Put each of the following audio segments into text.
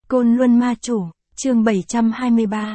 Côn Luân Ma Chủ, chương 723,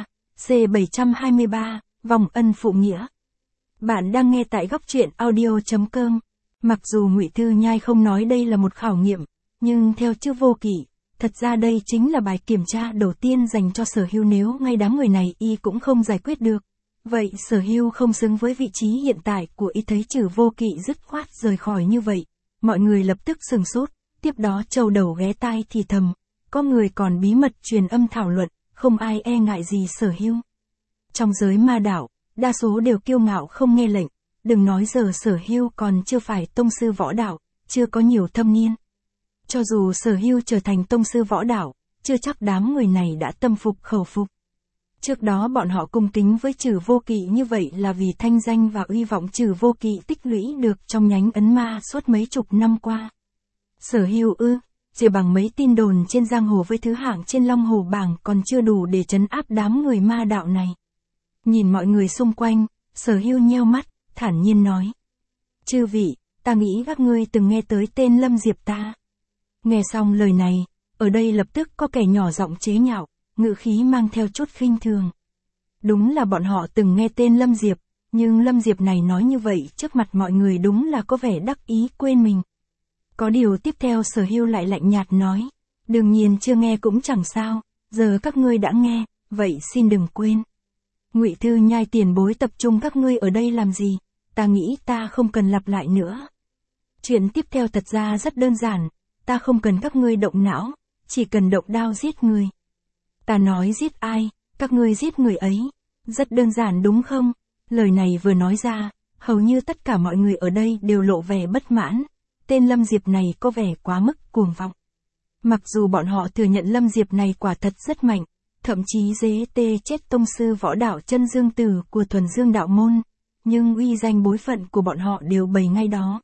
C723, vòng ân phụ nghĩa. Bạn đang nghe tại góc truyện audio.com. Mặc dù Ngụy Thư Nhai không nói đây là một khảo nghiệm, nhưng theo Chư Vô Kỵ, thật ra đây chính là bài kiểm tra đầu tiên dành cho Sở Hưu, nếu ngay đám người này y cũng không giải quyết được. Vậy Sở Hưu không xứng với vị trí hiện tại của y. Thấy Chư Vô Kỵ dứt khoát rời khỏi như vậy, mọi người lập tức sừng sốt, tiếp đó châu đầu ghé tai thì thầm. Có người còn bí mật truyền âm thảo luận, không ai e ngại gì Sở Hưu. Trong giới ma đạo, đa số đều kiêu ngạo không nghe lệnh, đừng nói giờ Sở Hưu còn chưa phải tông sư võ đạo, chưa có nhiều thâm niên. Cho dù Sở Hưu trở thành tông sư võ đạo, chưa chắc đám người này đã tâm phục khẩu phục. Trước đó bọn họ cung kính với Chư Vô Kỵ như vậy là vì thanh danh và uy vọng Chư Vô Kỵ tích lũy được trong nhánh ấn ma suốt mấy chục năm qua. Sở Hưu chỉ bằng mấy tin đồn trên giang hồ với thứ hạng trên Long Hồ bảng còn chưa đủ để trấn áp đám người ma đạo này. Nhìn mọi người xung quanh, Sở Hưu nheo mắt, thản nhiên nói. Chư vị, ta nghĩ các ngươi từng nghe tới tên Lâm Diệp ta. Nghe xong lời này, ở đây lập tức có kẻ nhỏ giọng chế nhạo, ngữ khí mang theo chút khinh thường. Đúng là bọn họ từng nghe tên Lâm Diệp, nhưng Lâm Diệp này nói như vậy trước mặt mọi người đúng là có vẻ đắc ý quên mình. Có điều tiếp theo Sở Hưu lại lạnh nhạt nói, đương nhiên chưa nghe cũng chẳng sao, giờ các ngươi đã nghe, vậy xin đừng quên. Ngụy Thư Nhai tiền bối tập trung các ngươi ở đây làm gì, ta nghĩ ta không cần lặp lại nữa. Chuyện tiếp theo thật ra rất đơn giản, ta không cần các ngươi động não, chỉ cần động đao giết người. Ta nói giết ai, các ngươi giết người ấy. Rất đơn giản đúng không? Lời này vừa nói ra, hầu như tất cả mọi người ở đây đều lộ vẻ bất mãn. Tên Lâm Diệp này có vẻ quá mức cuồng vọng. Mặc dù bọn họ thừa nhận Lâm Diệp này quả thật rất mạnh, thậm chí dễ tê chết tông sư võ đạo Chân Dương Tử của Thuần Dương đạo môn, nhưng uy danh bối phận của bọn họ đều bày ngay đó.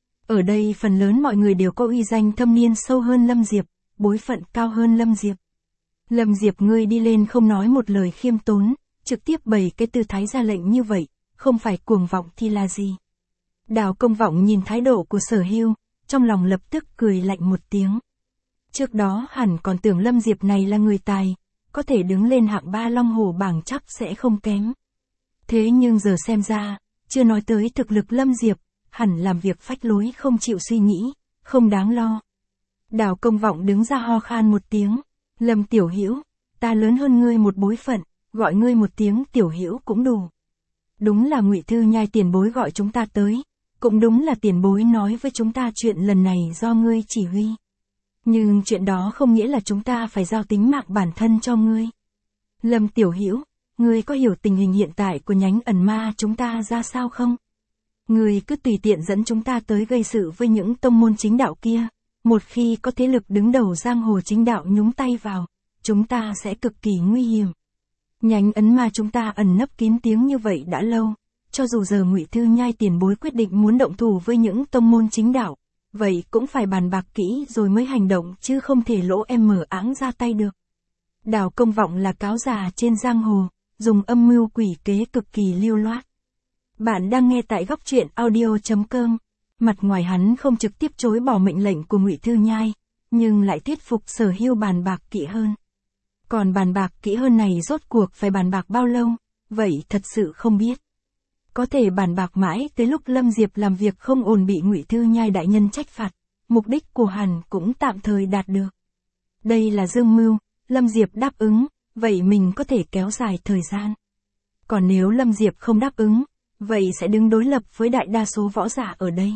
Ở đây phần lớn mọi người đều có uy danh thâm niên sâu hơn Lâm Diệp, bối phận cao hơn Lâm Diệp. Lâm Diệp ngươi đi lên không nói một lời khiêm tốn, trực tiếp bày cái tư thái ra lệnh như vậy, không phải cuồng vọng thì là gì? Đào Công Vọng nhìn thái độ của Sở Hưu, trong lòng lập tức cười lạnh một tiếng. Trước đó hẳn còn tưởng Lâm Diệp này là người tài, có thể đứng lên hạng 3 Long Hồ bảng chắc sẽ không kém. Thế nhưng giờ xem ra, chưa nói tới thực lực Lâm Diệp, hẳn làm việc phách lối không chịu suy nghĩ, không đáng lo. Đào Công Vọng đứng ra ho khan một tiếng, Lâm Tiểu Hữu, ta lớn hơn ngươi một bối phận, gọi ngươi một tiếng Tiểu Hữu cũng đủ. Đúng là Ngụy Thư Nhai tiền bối gọi chúng ta tới. Cũng đúng là tiền bối nói với chúng ta chuyện lần này do ngươi chỉ huy. Nhưng chuyện đó không nghĩa là chúng ta phải giao tính mạng bản thân cho ngươi. Lâm Tiểu Hữu, ngươi có hiểu tình hình hiện tại của nhánh ẩn ma chúng ta ra sao không? Ngươi cứ tùy tiện dẫn chúng ta tới gây sự với những tông môn chính đạo kia. Một khi có thế lực đứng đầu giang hồ chính đạo nhúng tay vào, chúng ta sẽ cực kỳ nguy hiểm. Nhánh ấn ma chúng ta ẩn nấp kín tiếng như vậy đã lâu. Cho dù giờ Ngụy Thư Nhai tiền bối quyết định muốn động thủ với những tông môn chính đạo, vậy cũng phải bàn bạc kỹ rồi mới hành động chứ không thể lỗ em mở áng ra tay được. Đào Công Vọng là cáo già trên giang hồ, dùng âm mưu quỷ kế cực kỳ lưu loát. Bạn đang nghe tại góc truyện audio.com. Mặt ngoài hắn không trực tiếp chối bỏ mệnh lệnh của Ngụy Thư Nhai, nhưng lại thuyết phục Sở Hưu bàn bạc kỹ hơn. Còn bàn bạc kỹ hơn này rốt cuộc phải bàn bạc bao lâu, vậy thật sự không biết. Có thể bàn bạc mãi tới lúc Lâm Diệp làm việc không ổn bị Ngụy Thư Nhai đại nhân trách phạt, mục đích của hắn cũng tạm thời đạt được. Đây là dương mưu, Lâm Diệp đáp ứng, vậy mình có thể kéo dài thời gian. Còn nếu Lâm Diệp không đáp ứng, vậy sẽ đứng đối lập với đại đa số võ giả ở đây.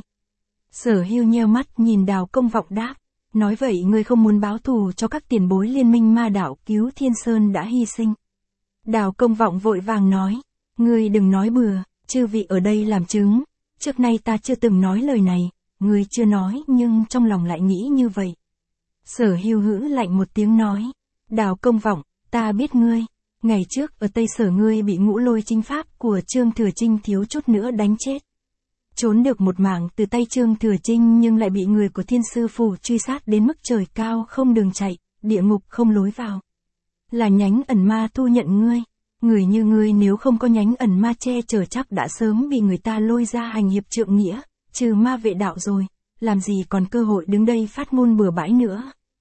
Sở Hưu nheo mắt nhìn Đào Công Vọng đáp, nói vậy ngươi không muốn báo thù cho các tiền bối liên minh ma đạo cứu Thiên Sơn đã hy sinh. Đào Công Vọng vội vàng nói, ngươi đừng nói bừa. Chư vị ở đây làm chứng, trước nay ta chưa từng nói lời này, ngươi chưa nói nhưng trong lòng lại nghĩ như vậy. Sở Hưu hữ lạnh một tiếng nói, Đào Công Vọng, ta biết ngươi, ngày trước ở Tây Sở ngươi bị Ngũ Lôi Chinh pháp của Trương Thừa Chinh thiếu chút nữa đánh chết. Trốn được một mạng từ tay Trương Thừa Chinh nhưng lại bị người của Thiên Sư Phủ truy sát đến mức trời cao không đường chạy, địa ngục không lối vào. Là nhánh ẩn ma thu nhận ngươi. Người như ngươi nếu không có nhánh ẩn ma che chở chắc đã sớm bị người ta lôi ra hành hiệp trượng nghĩa, trừ ma vệ đạo rồi, làm gì còn cơ hội đứng đây phát ngôn bừa bãi nữa.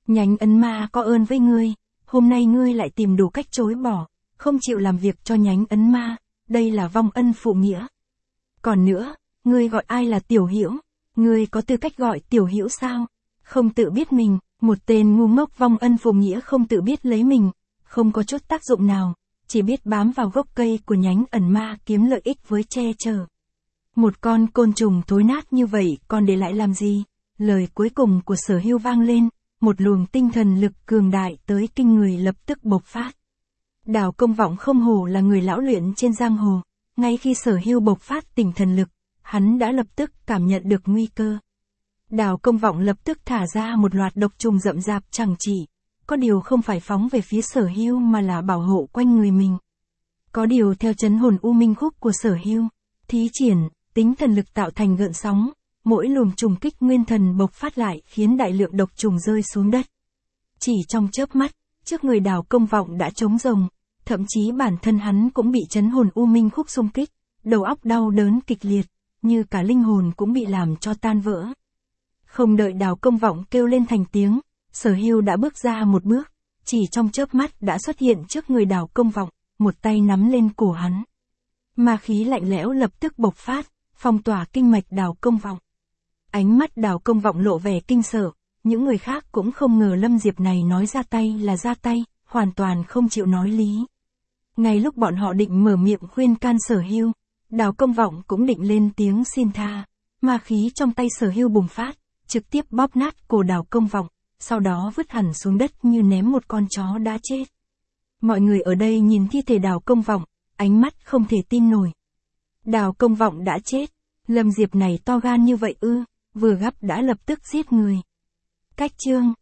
Nhánh ấn ma có ơn với ngươi, hôm nay ngươi lại tìm đủ cách chối bỏ, không chịu làm việc cho nhánh ấn ma, đây là vong ân phụ nghĩa. Còn nữa, ngươi gọi ai là Tiểu Hữu? Ngươi có tư cách gọi Tiểu Hữu sao? Không tự biết mình, một tên ngu ngốc vong ân phụ nghĩa không tự biết lấy mình, không có chút tác dụng nào, chỉ biết bám vào gốc cây của nhánh ẩn ma kiếm lợi ích với che chở. Một con côn trùng thối nát như vậy còn để lại làm gì? Lời cuối cùng của Sở Hưu vang lên, một luồng tinh thần lực cường đại tới kinh người lập tức bộc phát. Đào Công Vọng không hổ là người lão luyện trên giang hồ, ngay khi Sở Hưu bộc phát tinh thần lực, hắn đã lập tức cảm nhận được nguy cơ. Đào Công Vọng lập tức thả ra một loạt độc trùng rậm rạp chẳng chỉ, có điều không phải phóng về phía Sở Hưu mà là bảo hộ quanh người mình. Có điều theo chấn hồn u minh khúc của Sở Hưu, thí triển, tính thần lực tạo thành gợn sóng, mỗi luồng trùng kích nguyên thần bộc phát lại khiến đại lượng độc trùng rơi xuống đất. Chỉ trong chớp mắt, trước người Đào Công Vọng đã trống rồng, thậm chí bản thân hắn cũng bị chấn hồn u minh khúc xung kích, đầu óc đau đớn kịch liệt, như cả linh hồn cũng bị làm cho tan vỡ. Không đợi Đào Công Vọng kêu lên thành tiếng, Sở Hưu đã bước ra một bước, chỉ trong chớp mắt đã xuất hiện trước người Đào Công Vọng, một tay nắm lên cổ hắn. Ma khí lạnh lẽo lập tức bộc phát, phong tỏa kinh mạch Đào Công Vọng. Ánh mắt Đào Công Vọng lộ vẻ kinh sợ, những người khác cũng không ngờ Lâm Diệp này nói ra tay là ra tay, hoàn toàn không chịu nói lý. Ngay lúc bọn họ định mở miệng khuyên can Sở Hưu, Đào Công Vọng cũng định lên tiếng xin tha, ma khí trong tay Sở Hưu bùng phát, trực tiếp bóp nát cổ Đào Công Vọng, sau đó vứt hẳn xuống đất như ném một con chó đã chết. Mọi người ở đây nhìn thi thể Đào Công Vọng, ánh mắt không thể tin nổi. Đào Công Vọng đã chết, Lâm Diệp này to gan như vậy ư, vừa gấp đã lập tức giết người. Cách chương